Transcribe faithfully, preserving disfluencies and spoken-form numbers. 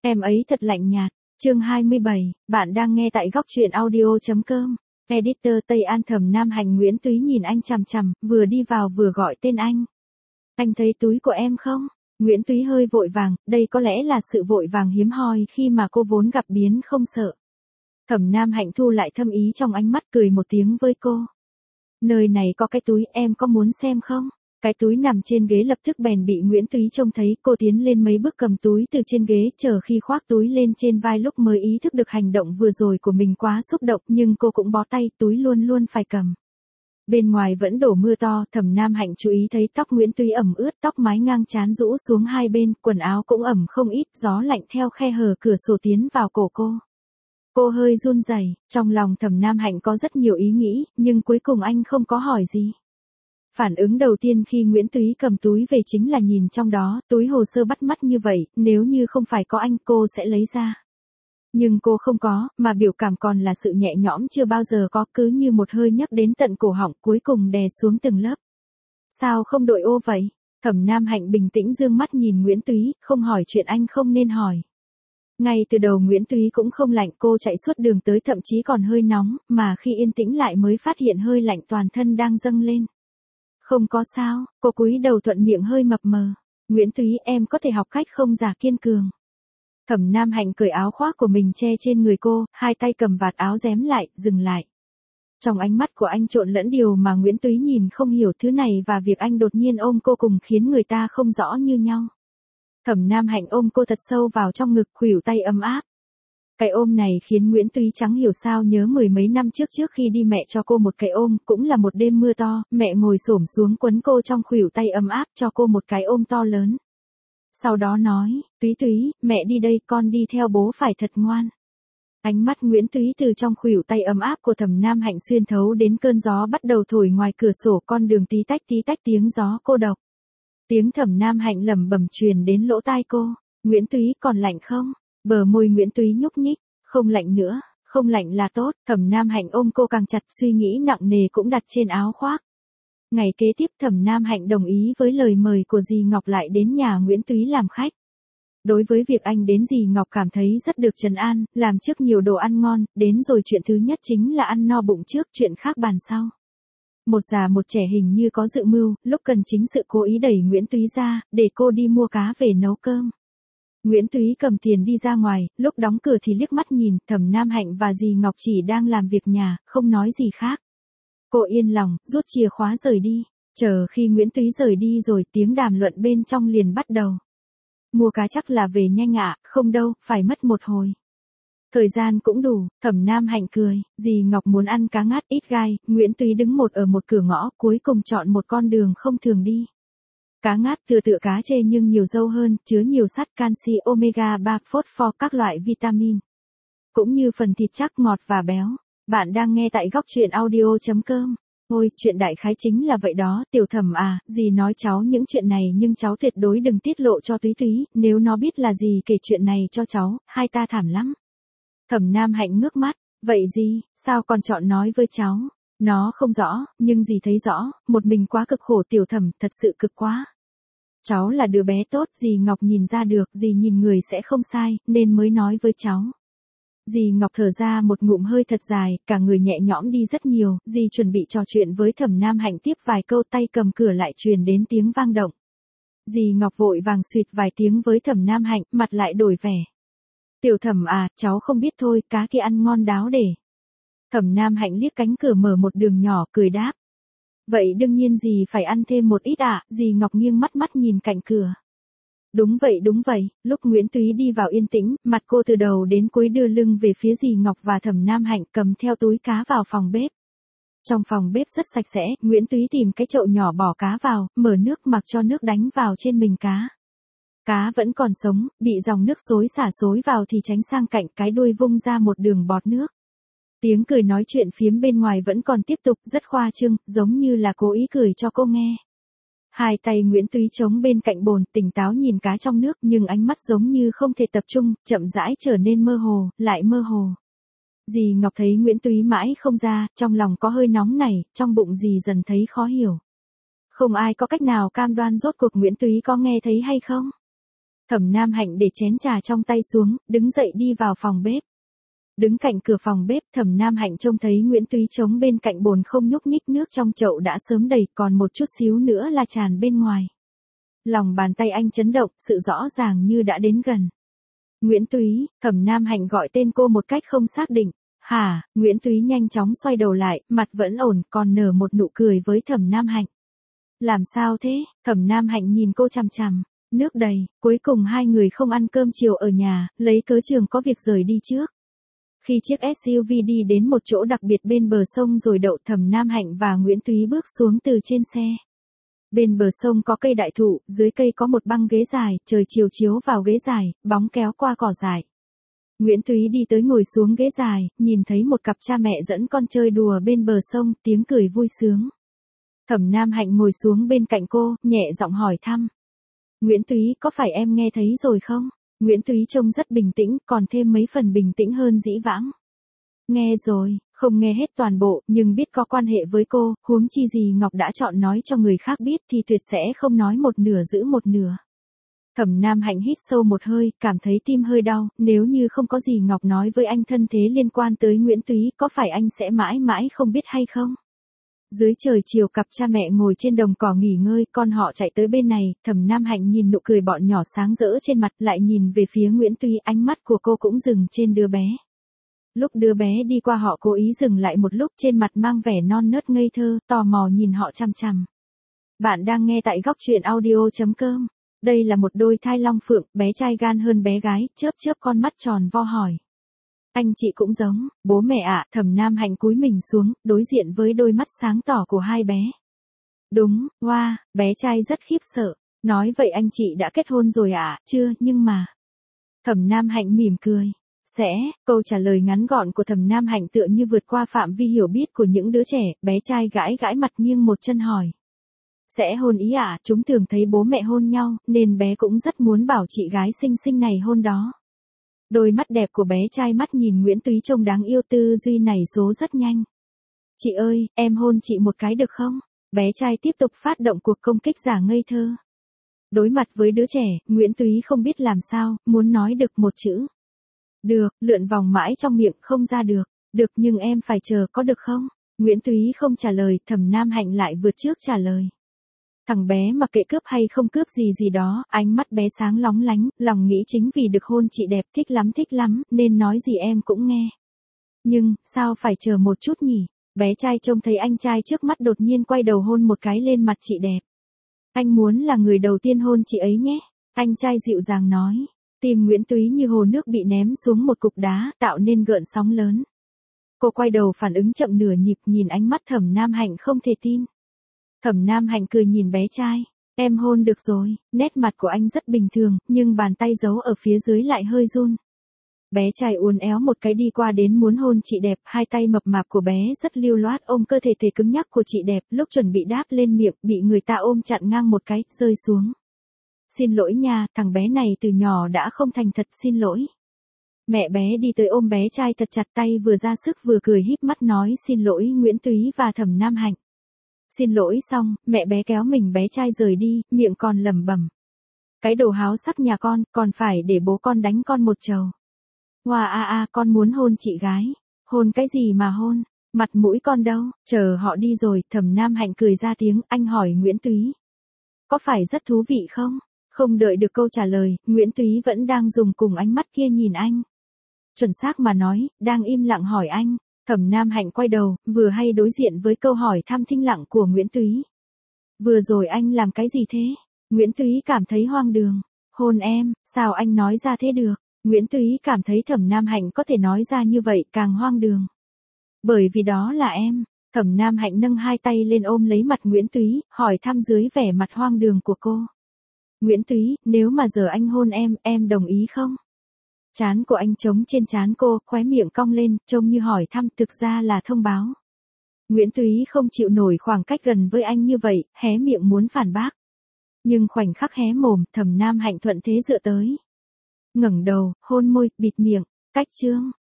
Em ấy thật lạnh nhạt. Chương hai mươi bảy, bạn đang nghe tại góc truyện audio.com. Editor Tây An. Thẩm Nam Hành. Nguyễn Túy nhìn anh chằm chằm, vừa đi vào vừa gọi tên anh. Anh thấy túi của em không? Nguyễn Túy hơi vội vàng, đây có lẽ là sự vội vàng hiếm hoi khi mà cô vốn gặp biến không sợ. Thẩm Nam Hạnh thu lại thâm ý trong ánh mắt, cười một tiếng với cô. Nơi này có cái túi, em có muốn xem không? Cái túi nằm trên ghế lập tức bèn bị Nguyễn Túy trông thấy, cô tiến lên mấy bước cầm túi từ trên ghế, chờ khi khoác túi lên trên vai lúc mới ý thức được hành động vừa rồi của mình quá xúc động, nhưng cô cũng bó tay, túi luôn luôn phải cầm. Bên ngoài vẫn đổ mưa to, Thẩm Nam Hạnh chú ý thấy tóc Nguyễn Túy ẩm ướt, tóc mái ngang trán rũ xuống hai bên, quần áo cũng ẩm không ít, gió lạnh theo khe hở cửa sổ tiến vào cổ cô. Cô hơi run rẩy, trong lòng Thẩm Nam Hạnh có rất nhiều ý nghĩ, nhưng cuối cùng anh không có hỏi gì. Phản ứng đầu tiên khi Nguyễn Túy cầm túi về chính là nhìn trong đó, túi hồ sơ bắt mắt như vậy, nếu như không phải có anh cô sẽ lấy ra. Nhưng cô không có, mà biểu cảm còn là sự nhẹ nhõm chưa bao giờ có, cứ như một hơi nhấc đến tận cổ họng, cuối cùng đè xuống từng lớp. Sao không đội ô vậy? Thẩm Nam Hạnh bình tĩnh dương mắt nhìn Nguyễn Túy, không hỏi chuyện anh không nên hỏi. Ngay từ đầu Nguyễn Túy cũng không lạnh, cô chạy suốt đường tới thậm chí còn hơi nóng, mà khi yên tĩnh lại mới phát hiện hơi lạnh toàn thân đang dâng lên. Không có sao, cô cúi đầu thuận miệng hơi mập mờ. Nguyễn Túy, em có thể học cách không giả kiên cường. Thẩm Nam Hạnh cởi áo khoác của mình che trên người cô, hai tay cầm vạt áo rém lại, dừng lại. Trong ánh mắt của anh trộn lẫn điều mà Nguyễn Túy nhìn không hiểu, thứ này và việc anh đột nhiên ôm cô cùng khiến người ta không rõ như nhau. Thẩm Nam Hạnh ôm cô thật sâu vào trong ngực, khuỷu tay ấm áp. Cái ôm này khiến Nguyễn Túy chẳng hiểu sao nhớ mười mấy năm trước trước khi đi mẹ cho cô một cái ôm, cũng là một đêm mưa to, mẹ ngồi xổm xuống quấn cô trong khuỷu tay ấm áp cho cô một cái ôm to lớn. Sau đó nói, Túy Túy, mẹ đi đây, con đi theo bố phải thật ngoan. Ánh mắt Nguyễn Túy từ trong khuỷu tay ấm áp của Thẩm Nam Hạnh xuyên thấu đến cơn gió bắt đầu thổi ngoài cửa sổ, con đường tí tách tí tách tiếng gió cô độc. Tiếng Thẩm Nam Hạnh lẩm bẩm truyền đến lỗ tai cô. Nguyễn Túy, còn lạnh không? Bờ môi Nguyễn Túy nhúc nhích. Không lạnh nữa, không lạnh là tốt. Thẩm Nam Hạnh ôm cô càng chặt, suy nghĩ nặng nề cũng đặt trên áo khoác. Ngày kế tiếp Thẩm Nam Hạnh đồng ý với lời mời của dì Ngọc lại đến nhà Nguyễn Túy làm khách. Đối với việc anh đến, dì Ngọc cảm thấy rất được trấn an, làm trước nhiều đồ ăn ngon, đến rồi chuyện thứ nhất chính là ăn no bụng trước, chuyện khác bàn sau. Một già một trẻ hình như có dự mưu, lúc cần chính sự cố ý đẩy Nguyễn Túy ra, để cô đi mua cá về nấu cơm. Nguyễn Túy cầm tiền đi ra ngoài, lúc đóng cửa thì liếc mắt nhìn, Thẩm Nam Hạnh và dì Ngọc chỉ đang làm việc nhà, không nói gì khác. Cô yên lòng, rút chìa khóa rời đi. Chờ khi Nguyễn Túy rời đi rồi, tiếng đàm luận bên trong liền bắt đầu. Mua cá chắc là về nhanh ạ, không đâu, phải mất một hồi. Thời gian cũng đủ, Thẩm Nam Hạnh cười, dì Ngọc muốn ăn cá ngát ít gai, Nguyễn Túy đứng một ở một cửa ngõ, cuối cùng chọn một con đường không thường đi. Cá ngát tựa tựa cá chê nhưng nhiều dâu hơn, chứa nhiều sắt, canxi, omega ba, phosphor, các loại vitamin. Cũng như phần thịt chắc, ngọt và béo. Bạn đang nghe tại góc truyện audio.com. Ôi, chuyện đại khái chính là vậy đó, Tiểu Thẩm à, dì nói cháu những chuyện này nhưng cháu tuyệt đối đừng tiết lộ cho Túy Túy, nếu nó biết là dì kể chuyện này cho cháu, hai ta thảm lắm. Thẩm Nam Hạnh ngước mắt, vậy dì, sao còn chọn nói với cháu? Nó không rõ, nhưng dì thấy rõ, một mình quá cực khổ Tiểu Thẩm, thật sự cực quá. Cháu là đứa bé tốt, dì Ngọc nhìn ra được, dì nhìn người sẽ không sai, nên mới nói với cháu. Dì Ngọc thở ra một ngụm hơi thật dài, cả người nhẹ nhõm đi rất nhiều, dì chuẩn bị trò chuyện với Thẩm Nam Hạnh tiếp vài câu, tay cầm cửa lại truyền đến tiếng vang động. Dì Ngọc vội vàng xuyệt vài tiếng với Thẩm Nam Hạnh, mặt lại đổi vẻ. Tiểu Thẩm à, cháu không biết thôi, cá kia ăn ngon đáo để. Thẩm Nam Hạnh liếc cánh cửa mở một đường nhỏ, cười đáp. Vậy đương nhiên dì phải ăn thêm một ít ạ, à, dì Ngọc nghiêng mắt mắt nhìn cạnh cửa. Đúng vậy đúng vậy, lúc Nguyễn Túy đi vào yên tĩnh, mặt cô từ đầu đến cuối đưa lưng về phía dì Ngọc và Thẩm Nam Hạnh, cầm theo túi cá vào phòng bếp. Trong phòng bếp rất sạch sẽ, Nguyễn Túy tìm cái chậu nhỏ bỏ cá vào, mở nước mặc cho nước đánh vào trên mình cá. Cá vẫn còn sống, bị dòng nước xối xả xối vào thì tránh sang cạnh, cái đuôi vung ra một đường bọt nước. Tiếng cười nói chuyện phiếm bên ngoài vẫn còn tiếp tục, rất khoa trương, giống như là cố ý cười cho cô nghe. Hai tay Nguyễn Túy chống bên cạnh bồn, tỉnh táo nhìn cá trong nước, nhưng ánh mắt giống như không thể tập trung, chậm rãi trở nên mơ hồ, lại mơ hồ. Dì Ngọc thấy Nguyễn Túy mãi không ra, trong lòng có hơi nóng nảy, trong bụng dì dần thấy khó hiểu. Không ai có cách nào cam đoan rốt cuộc Nguyễn Túy có nghe thấy hay không. Thẩm Nam Hạnh để chén trà trong tay xuống, đứng dậy đi vào phòng bếp. Đứng cạnh cửa phòng bếp, Thẩm Nam Hạnh trông thấy Nguyễn Túy trống bên cạnh bồn không nhúc nhích, nước trong chậu đã sớm đầy, còn một chút xíu nữa là tràn bên ngoài. Lòng bàn tay anh chấn động, sự rõ ràng như đã đến gần. Nguyễn Túy, Thẩm Nam Hạnh gọi tên cô một cách không xác định. Hả? Nguyễn Túy nhanh chóng xoay đầu lại, mặt vẫn ổn, còn nở một nụ cười với Thẩm Nam Hạnh. Làm sao thế? Thẩm Nam Hạnh nhìn cô chằm chằm. Nước đầy, cuối cùng hai người không ăn cơm chiều ở nhà, lấy cớ trường có việc rời đi trước. Khi chiếc ét u vê đi đến một chỗ đặc biệt bên bờ sông rồi đậu, Thẩm Nam Hạnh và Nguyễn Túy bước xuống từ trên xe. Bên bờ sông có cây đại thụ, dưới cây có một băng ghế dài, trời chiều chiếu vào ghế dài, bóng kéo qua cỏ dại. Nguyễn Túy đi tới ngồi xuống ghế dài, nhìn thấy một cặp cha mẹ dẫn con chơi đùa bên bờ sông, tiếng cười vui sướng. Thẩm Nam Hạnh ngồi xuống bên cạnh cô, nhẹ giọng hỏi thăm. Nguyễn Túy, có phải em nghe thấy rồi không? Nguyễn Túy trông rất bình tĩnh, còn thêm mấy phần bình tĩnh hơn dĩ vãng. Nghe rồi, không nghe hết toàn bộ, nhưng biết có quan hệ với cô, huống chi gì Ngọc đã chọn nói cho người khác biết thì tuyệt sẽ không nói một nửa giữ một nửa. Thẩm Nam Hạnh hít sâu một hơi, cảm thấy tim hơi đau, nếu như không có gì Ngọc nói với anh thân thế liên quan tới Nguyễn Túy, có phải anh sẽ mãi mãi không biết hay không? Dưới trời chiều, cặp cha mẹ ngồi trên đồng cỏ nghỉ ngơi, con họ chạy tới bên này, Thẩm Nam Hạnh nhìn nụ cười bọn nhỏ sáng rỡ trên mặt, lại nhìn về phía Nguyễn Túy, ánh mắt của cô cũng dừng trên đứa bé. Lúc đứa bé đi qua họ cố ý dừng lại một lúc, trên mặt mang vẻ non nớt ngây thơ, tò mò nhìn họ chằm chằm. Bạn đang nghe tại góc truyện audio chấm com. Đây là một đôi thai long phượng, bé trai gan hơn bé gái, chớp chớp con mắt tròn vo hỏi. Anh chị cũng giống, bố mẹ ạ. Thẩm Nam Hạnh cúi mình xuống, đối diện với đôi mắt sáng tỏ của hai bé. Đúng, wow, bé trai rất khiếp sợ. Nói vậy anh chị đã kết hôn rồi ạ? Chưa, nhưng mà. Thẩm Nam Hạnh mỉm cười. Sẽ, câu trả lời ngắn gọn của Thẩm Nam Hạnh tựa như vượt qua phạm vi hiểu biết của những đứa trẻ, bé trai gãi gãi mặt nghiêng một chân hỏi. Sẽ hôn ý ạ? Chúng thường thấy bố mẹ hôn nhau, nên bé cũng rất muốn bảo chị gái xinh xinh này hôn đó. Đôi mắt đẹp của bé trai mắt nhìn Nguyễn Túy trông đáng yêu, tư duy nảy số rất nhanh. Chị ơi, em hôn chị một cái được không? Bé trai tiếp tục phát động cuộc công kích giả ngây thơ. Đối mặt với đứa trẻ, Nguyễn Túy không biết làm sao, muốn nói được một chữ. Được, lượn vòng mãi trong miệng không ra được. Được, nhưng em phải chờ có được không? Nguyễn Túy không trả lời, Thẩm Nam Hạnh lại vượt trước trả lời. Thằng bé mặc kệ cướp hay không cướp gì gì đó, ánh mắt bé sáng lóng lánh, lòng nghĩ chính vì được hôn chị đẹp, thích lắm thích lắm, nên nói gì em cũng nghe. Nhưng, sao phải chờ một chút nhỉ? Bé trai trông thấy anh trai trước mắt đột nhiên quay đầu hôn một cái lên mặt chị đẹp. Anh muốn là người đầu tiên hôn chị ấy nhé. Anh trai dịu dàng nói. Tim Nguyễn Túy như hồ nước bị ném xuống một cục đá, tạo nên gợn sóng lớn. Cô quay đầu phản ứng chậm nửa nhịp, nhìn ánh mắt Thẩm Nam Hạnh không thể tin. Thẩm Nam Hạnh cười nhìn bé trai. Em hôn được rồi. Nét mặt của anh rất bình thường, nhưng bàn tay giấu ở phía dưới lại hơi run. Bé trai uốn éo một cái đi qua đến muốn hôn chị đẹp, hai tay mập mạp của bé rất lưu loát ôm cơ thể thể cứng nhắc của chị đẹp, lúc chuẩn bị đáp lên miệng, bị người ta ôm chặn ngang một cái, rơi xuống. Xin lỗi nha, thằng bé này từ nhỏ đã không thành thật, xin lỗi. Mẹ bé đi tới ôm bé trai thật chặt, tay vừa ra sức vừa cười híp mắt nói xin lỗi Nguyễn Túy và Thẩm Nam Hạnh. Xin lỗi xong, mẹ bé kéo mình bé trai rời đi, miệng còn lẩm bẩm. Cái đồ háo sắc nhà con, còn phải để bố con đánh con một trầu. Hoa a a, con muốn hôn chị gái. Hôn cái gì mà hôn, mặt mũi con đâu, chờ họ đi rồi, Thẩm Nam Hạnh cười ra tiếng, anh hỏi Nguyễn Túy. Có phải rất thú vị không? Không đợi được câu trả lời, Nguyễn Túy vẫn đang dùng cùng ánh mắt kia nhìn anh. Chuẩn xác mà nói, đang im lặng hỏi anh. Thẩm Nam Hạnh quay đầu, vừa hay đối diện với câu hỏi thăm thinh lặng của Nguyễn Túy. Vừa rồi anh làm cái gì thế? Nguyễn Túy cảm thấy hoang đường. Hôn em, sao anh nói ra thế được? Nguyễn Túy cảm thấy Thẩm Nam Hạnh có thể nói ra như vậy càng hoang đường. Bởi vì đó là em. Thẩm Nam Hạnh nâng hai tay lên ôm lấy mặt Nguyễn Túy, hỏi thăm dưới vẻ mặt hoang đường của cô. Nguyễn Túy, nếu mà giờ anh hôn em, em đồng ý không? Trán của anh trống trên trán cô, khóe miệng cong lên, trông như hỏi thăm, thực ra là thông báo. Nguyễn Túy không chịu nổi khoảng cách gần với anh như vậy, hé miệng muốn phản bác. Nhưng khoảnh khắc hé mồm, Thẩm Nam Hạnh thuận thế dựa tới. Ngẩng đầu, hôn môi, bịt miệng, cách chương.